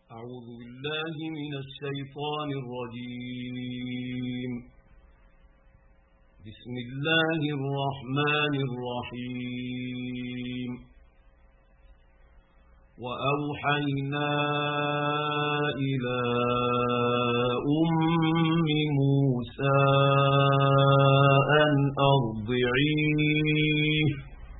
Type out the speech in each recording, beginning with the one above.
أعوذ بالله من الشيطان الرجيم. بسم الله الرحمن الرحيم. وأوحينا إلى موسى أن أرضعيه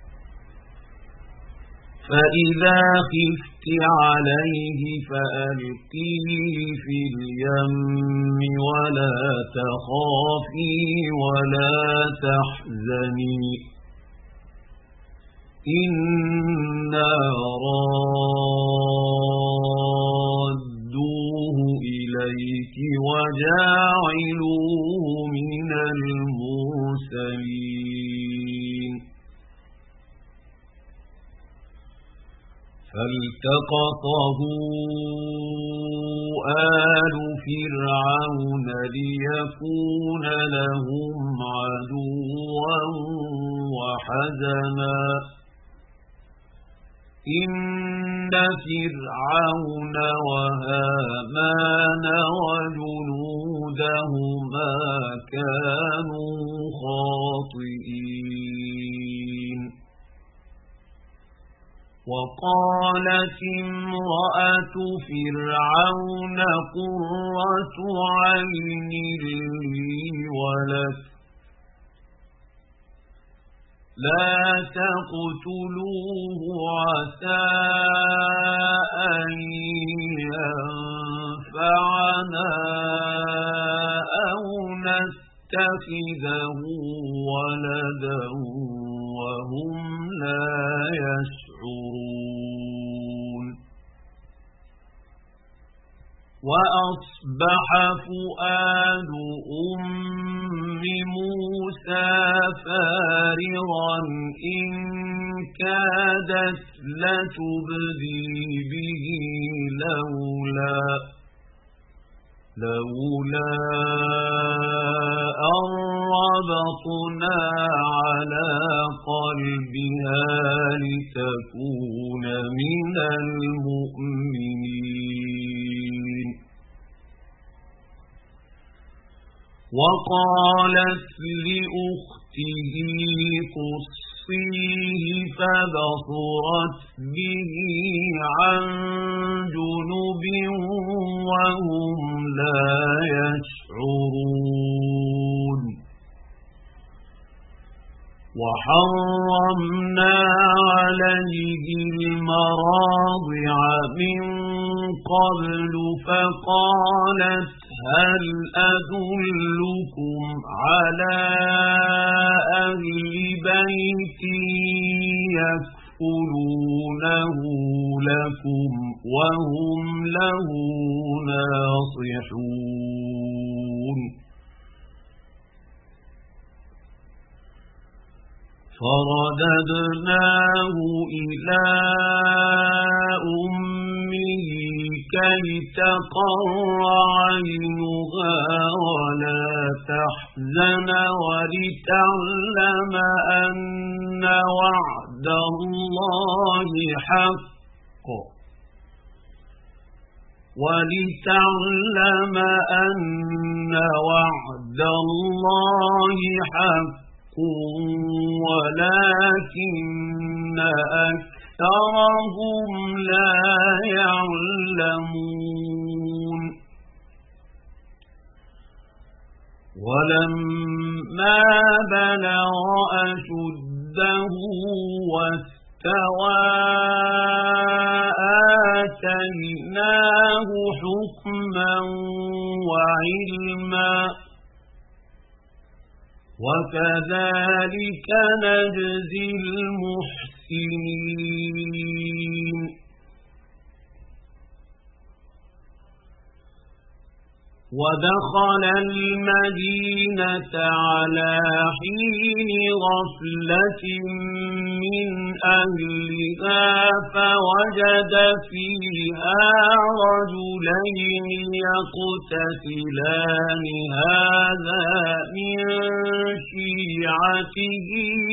فإذا خفت عليه فألقيه في اليم ولا تخافي ولا تحزني إنا رادوه إليك وجاعلوه من المرسلين. فالتقطه آل فرعون ليكون لهم عدوا وحزنا إن فرعون وهامان وجنودهما كانوا خاطئين. وقالت امرأة فرعون قرة عين لي ولك لا تقتلوه عسى أن ينفعنا أو نتخذه ولدا وهم لا يشعرون. وأصبح فؤاد موسى فارغا إن كادت لتبدي به لولا أن ربطنا على قلبها لتكون من المؤمنين. وقالت لأخته قصيه فبصرت به عن جنب وهم لا يشعرون. وحرمنا عليه المراضع من قبل فقالت هل أدلكم على أهل بيت يكفلونه لكم وهم له ناصحون. فرددناه إلى أمه كي تقر عينها ولا تحزن ولتعلم أن وعد الله حق ولكن أكثرهم لا يعلمون. ولما بلغ أشده واستوى آتيناه حكما وعلما وكذلك نجزي المحسنين. ودخل المدينة على حين غفلة من أهلها فوجد فيها رجلين يقتتلان هذا من شيعته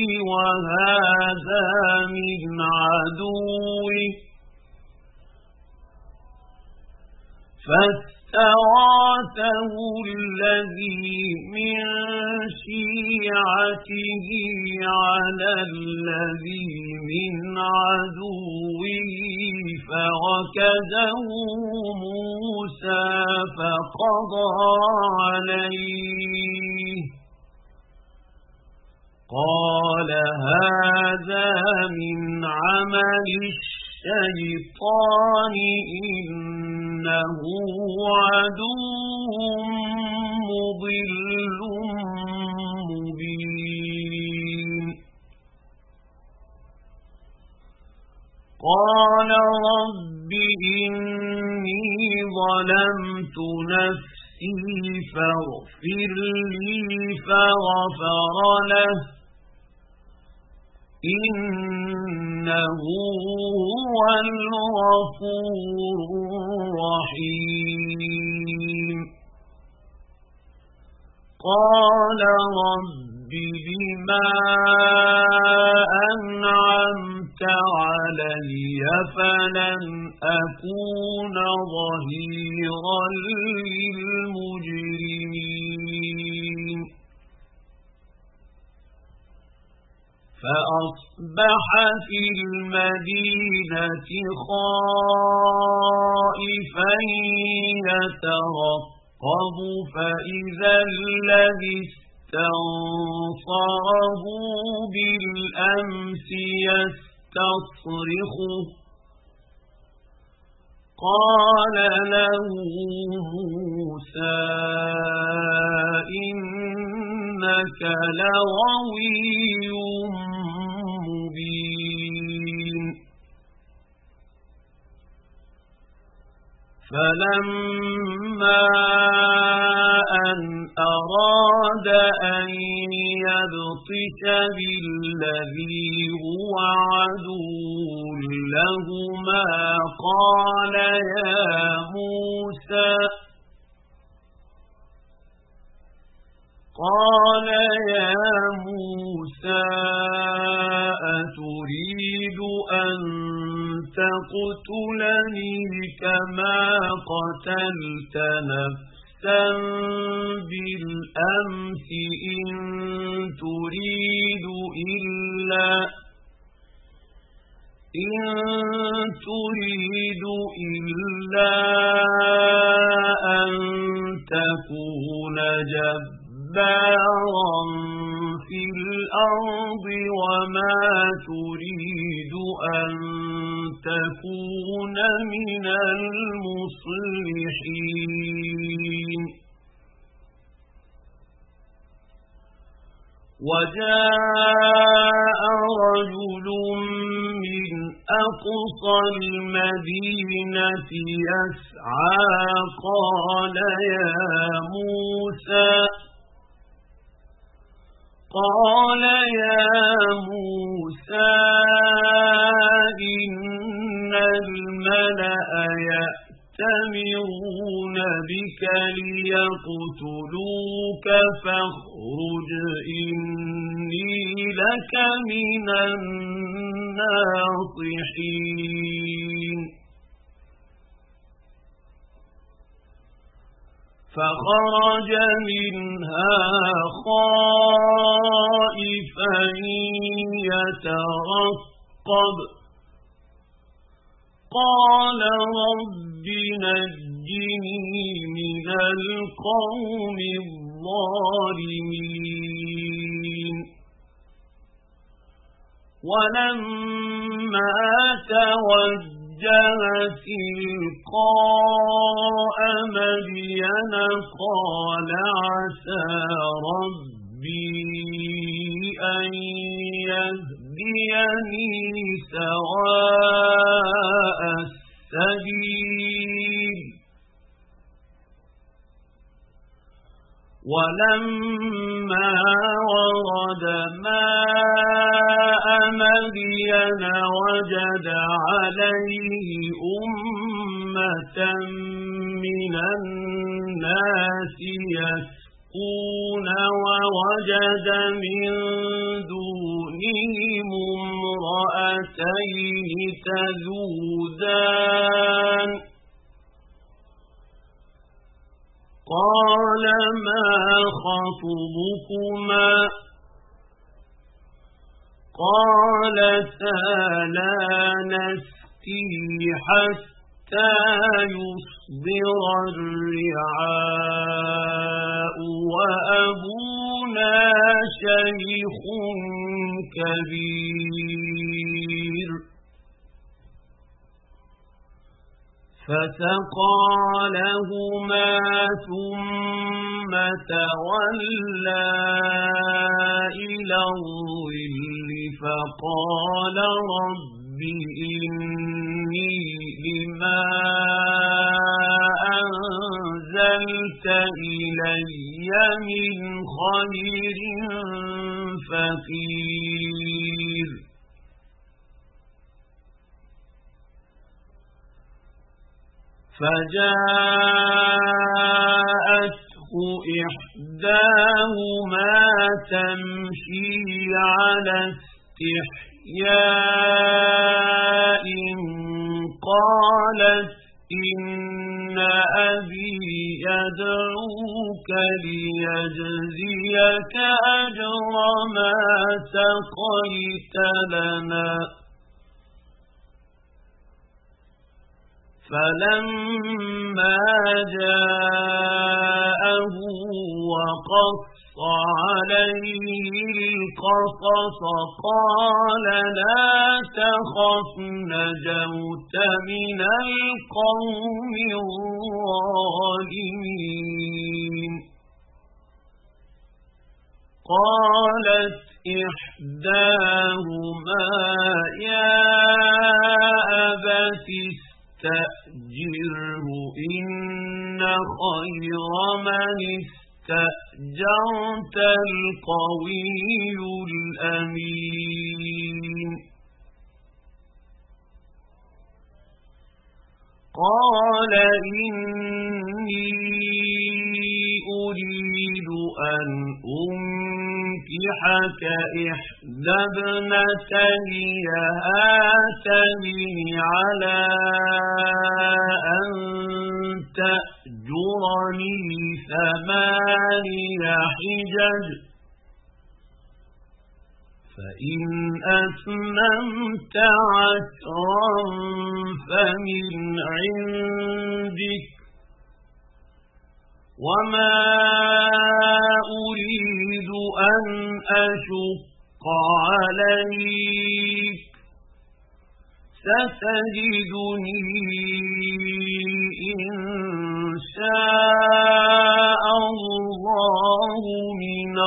وهذا من عدوه فاستغاثه الذي من شيعته على الذي من عدوه فوكزه موسى فقضى عليه قال هذا من عمل الشيطان إنه عدو مضل مبين قال رب إني ظلمت نفسي فاغفر لي فغفر له إنه هو الغفور الرحيم قال رب بما أنعمت علي فلن أكون ظهيرا للمجرمين فأصبح في المدينة خائفا يترقب فإذا الذي استنصره بالأمس يستصرخه قال له موسى إنك لغوي مبين فلما أن أراد أن يبطش بالذي هو عدو لهما قال يا موسى أتريد أن تقتلني كما قتلت نفسا بالأمس إن تريد إلا أن تكون جبارا في الأرض وما تريد أن تكون من المصلحين وجاء رجل من أقصى المدينة يسعى قال يا موسى إن الملأ يأتمرون بك ليقتلوك فاخرج إني لك من الناصحين فخرج منها خائفا يترقب قال رب نجني من القوم الظالمين ولما توجه تلقاء مدين قال عسى ربي أن يهديني سواء السبيل ولما ورد ماء مدين وجد عليه أمة من الناس يسقون ووجد من دونهم امرأتين تذودان ما خطبكما قالتا لا نسقي حتى يصدر الرعاء وأبونا شيخ كبير فسقى لهما ثم تولى إلى الظل فقال رب إني لما أنزلت إلي من خير فقير فجاءته إحداهما تمشي على استحياء قالت إن أبي يدعوك ليجزيك أجر ما سقيت لنا فلما جاءه وقص عليه القصص قال لا تخف نجوت من القوم الظالمين قالت إحداهما يا أبت استأجره إن خير من استأجرت القوي الأمين قال إني أريد أن أنكحك إحدى ابنتي هاتين على أن تأجرني 8 حجج فإن أتممت 10 فمن عندك وما أريد أن أشق عليك ستجدني إن شاء الله من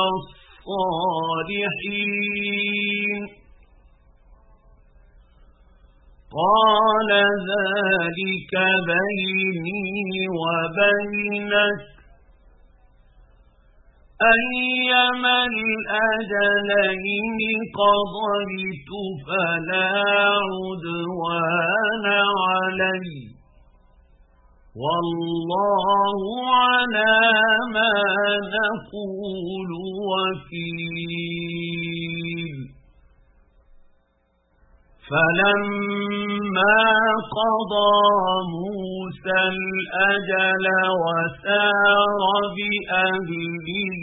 الصالحين قال ذلك بيني وبينك أيما الأجلين قضيت فلا عدوان علي والله على ما نقول وكيل فلما قضى موسى الأجل وسار بأهله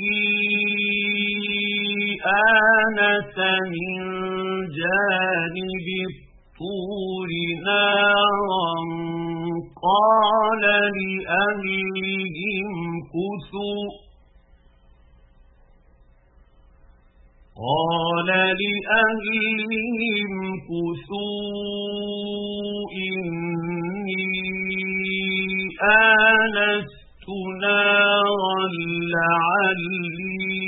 آنس من جانب الطور نارا قال لأهلهم كثوا إني آنست نارا لعلي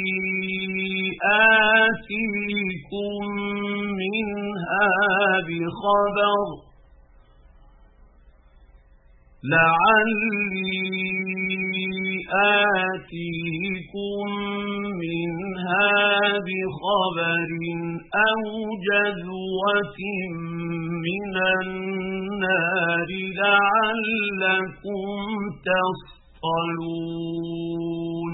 آتيكم منها بخبر أو جذوة من النار لعلكم تصطلون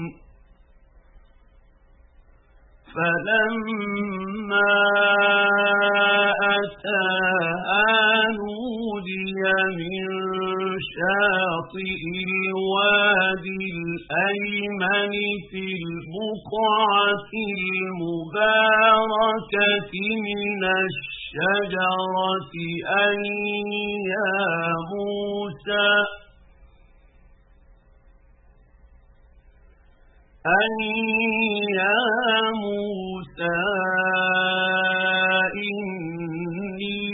فلما أتاها نودي من شاطئ الوادي الأيمن في البقعة المباركة من الشجرة أن يا موسى إني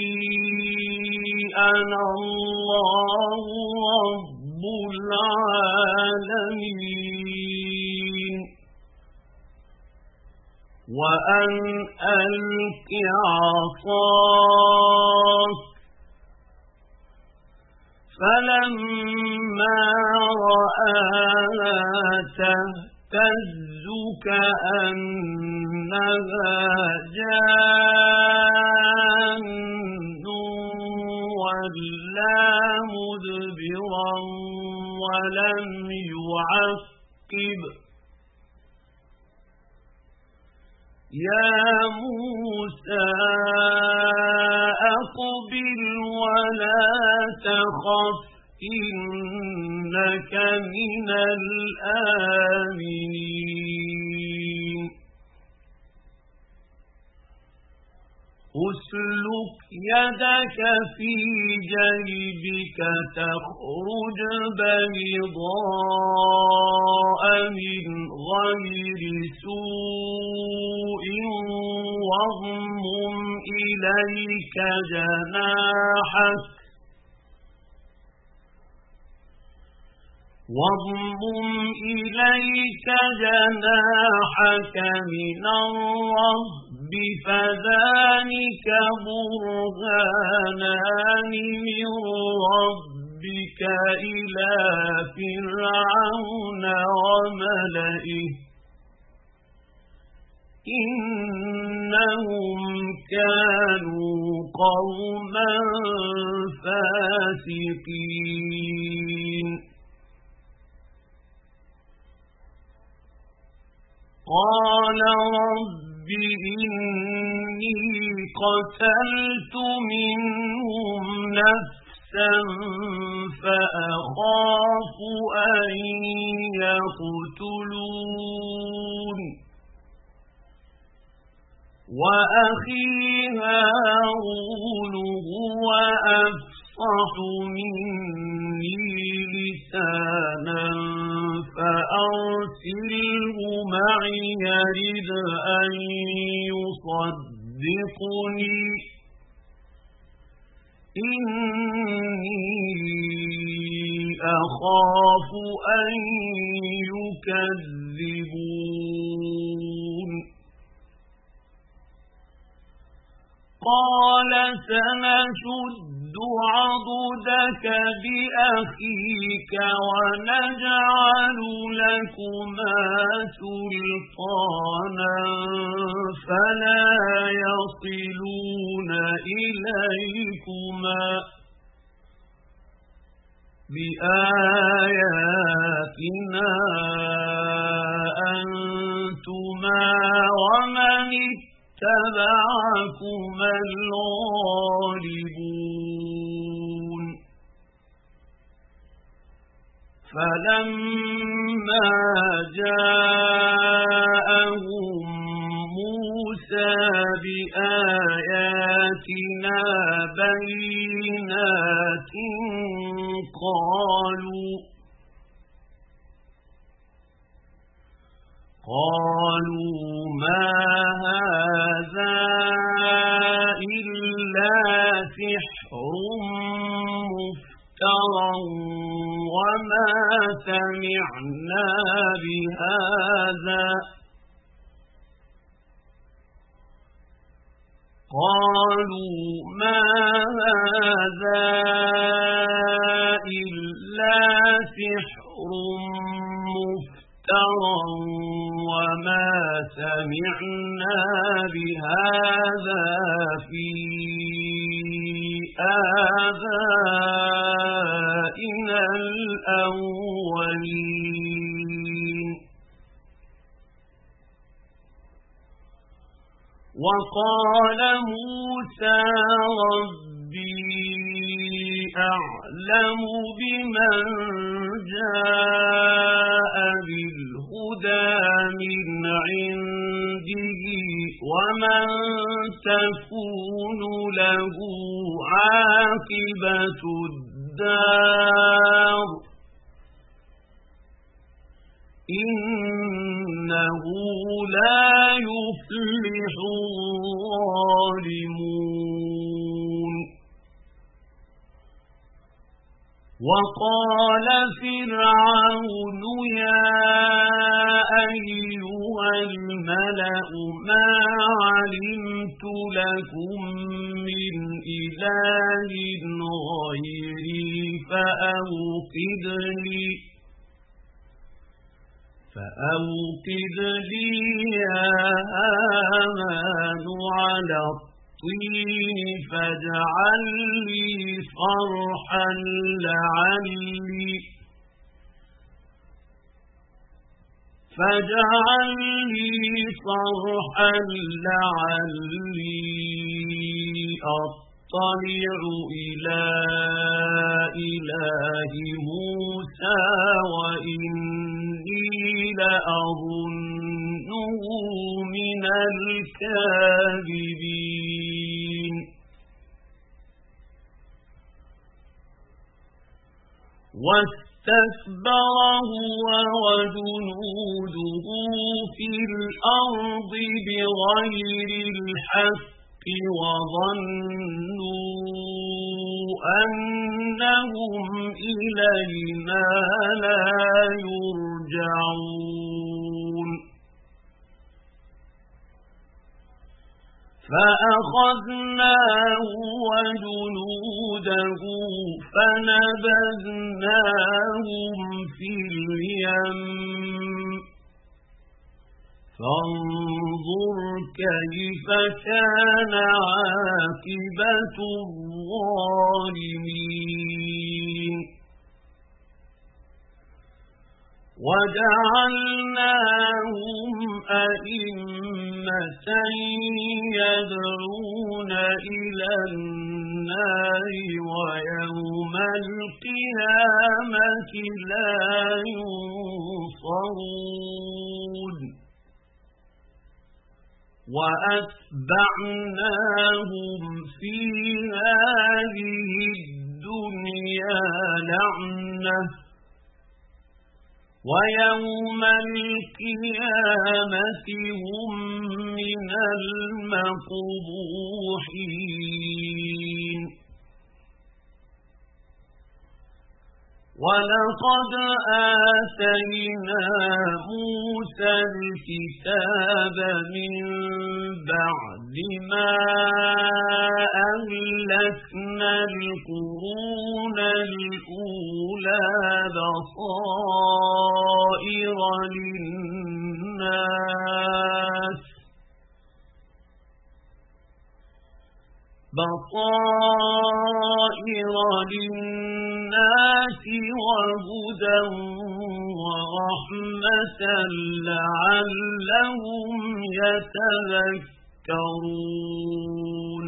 أنا الله رب العالمين وأن ألق عصاك فلما رآها تهتز كأنها جان ولا مدبرا ولم يعقب يا موسى أقبل ولا تخف إنك من الآمنين أسلك يدك في جيبك تخرج بيضاء من غير سوء واضمم إليك جناحك من الرهب فذلك برهانان من ربك إلى فرعون وملئه إنهم كانوا قوما فاسقين قال رب إني قتلت منهم نفسا فأخاف أن يقتلون وأخي هارون هو أفصح مني لسانا فأرسله معي يرد أن يصدقني إني أخاف أن يكذبون قال سنشد عضدك بأخيك ونجعل لكما سلطانا فلا يصلون إليكما بآياتنا أنتما ومن اتبعكما الغالبون فلما جاءهم موسى بآياتنا بينات قالوا ما هذا إلا سحر مفترى وما سمعنا بهذا وما سمعنا بهذا في آبائنا الأولين وقال موسى ربي أعلم أعلم بمن جاء بالهدى من عنده ومن تكون له عاقبة الدار إنه لا يفلح الظالمون. وقال فرعون يا أيها الملأ ما علمت لكم من إله غيري فأوقد لي يا هامان على الطين فاجعل لي صرحا لعلي أطلع إلى إله موسى وإني لأظنه من الكاذبين. واستكبر هو وجنوده في الأرض بغير الحق وظنوا أنهم إلينا لا يرجعون فأخذناه وجنوده فنبذناهم في اليم فانظر كيف كان عاقبة الظالمين. وجعلناهم أئمة يدعون إلى النار ويوم القيامة لا ينصرون. وأتبعناهم في هذه الدنيا لعنة ويوم القيامة هم من المقبوحين. ولقد آتينا موسى الكتاب من بعد ما أهلكنا القرون الأولى بصائر للناس وهدى ورحمة لعلهم يتذكرون.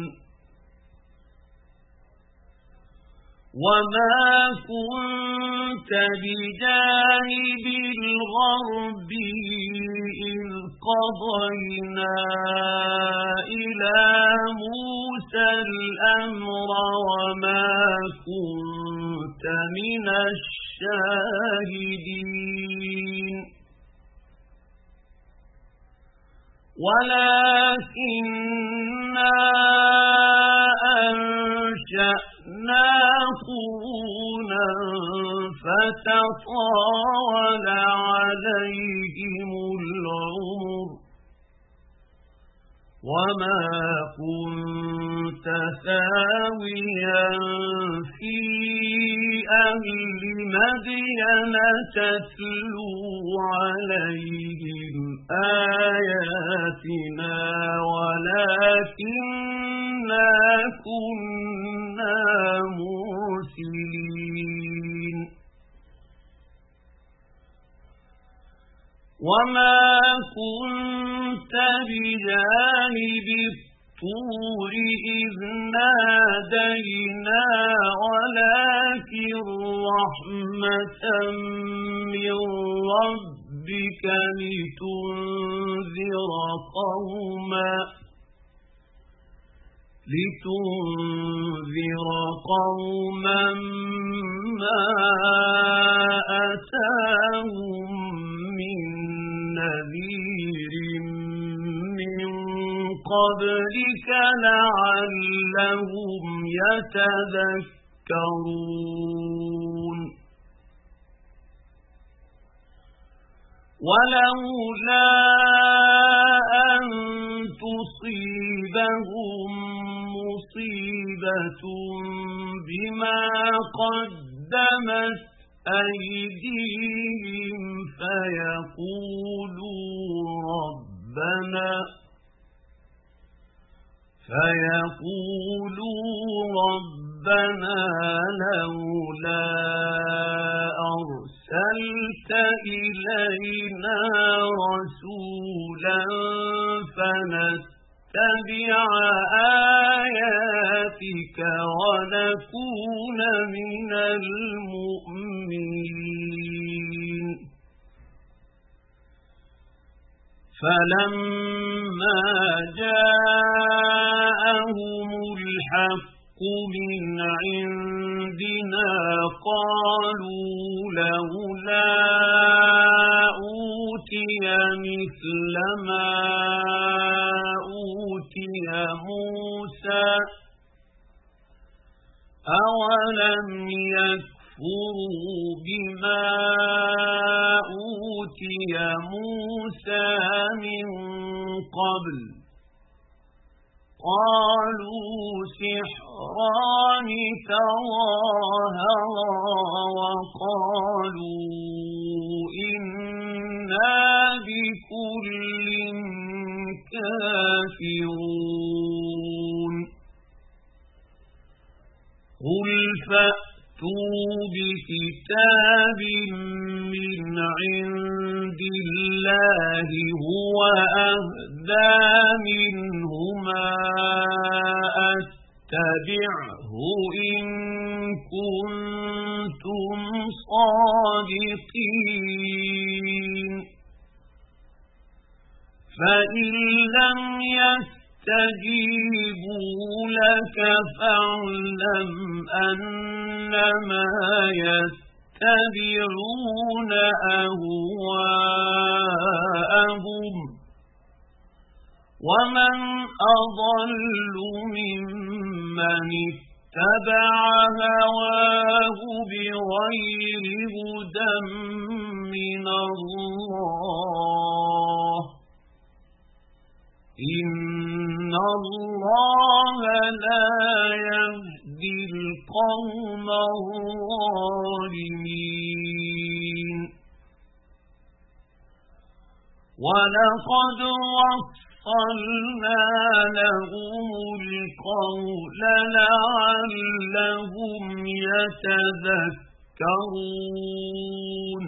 وما كنت بجانب الغربي إذ قضينا إلى موسى الأمر وما كنت من الشاهدين ولكننا أنشأنا قرونا فتطاول عليهم العمر وما كنت ثاويا في أهل مدين تتلو عليهم آياتنا ولكننا كنا مرسلين. وما كنت بجانب الطور إذ نادينا ولكن رحمة من ربك لتنذر قوما ما أتاهم من نذير من قبلك لعلهم يتذكرون ولولا أن تصيبهم مصيبة بما قدمت أيديهم فيقولوا ربنا لولا أرسلت إلينا رسولا فنتبع آياتك ونكون من المؤمنين فلما جاءهم الحق من عندنا قالوا لولا أوتي مثل ما أوتي موسى أولم يكفروا بما أوتي موسى من قبل قالوا سحران تظاهرا وقالوا إنا بكل كافرون قل فأتوا بكتاب من عند الله هو أهدى منهما أتبعه إن كنتم صادقين فإن لم يستجيبوا لك فاعلم أنما يتبعون أهواءهم ومن أضل ممن اتبع هواه بغير هدى من الله إن الله لا يهدي القوم الظالمين ولقد وصلنا لهم القول لعلهم يتذكرون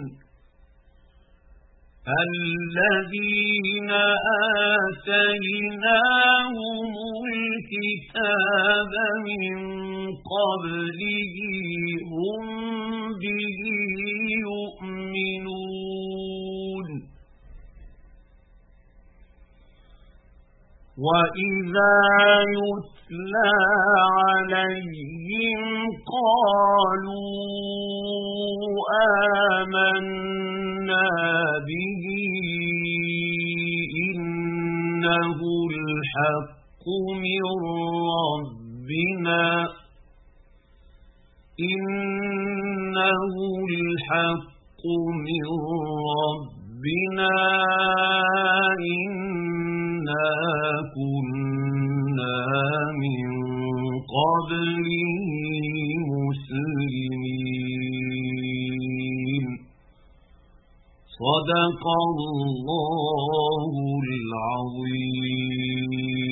الذين آتيناهم الكتاب من قبله هم به يؤمنون وإذا يتلى عليهم قالوا آمنا به إنه الحق من ربنا إنا كنا من قبله مسلمين صدق الله العظيم.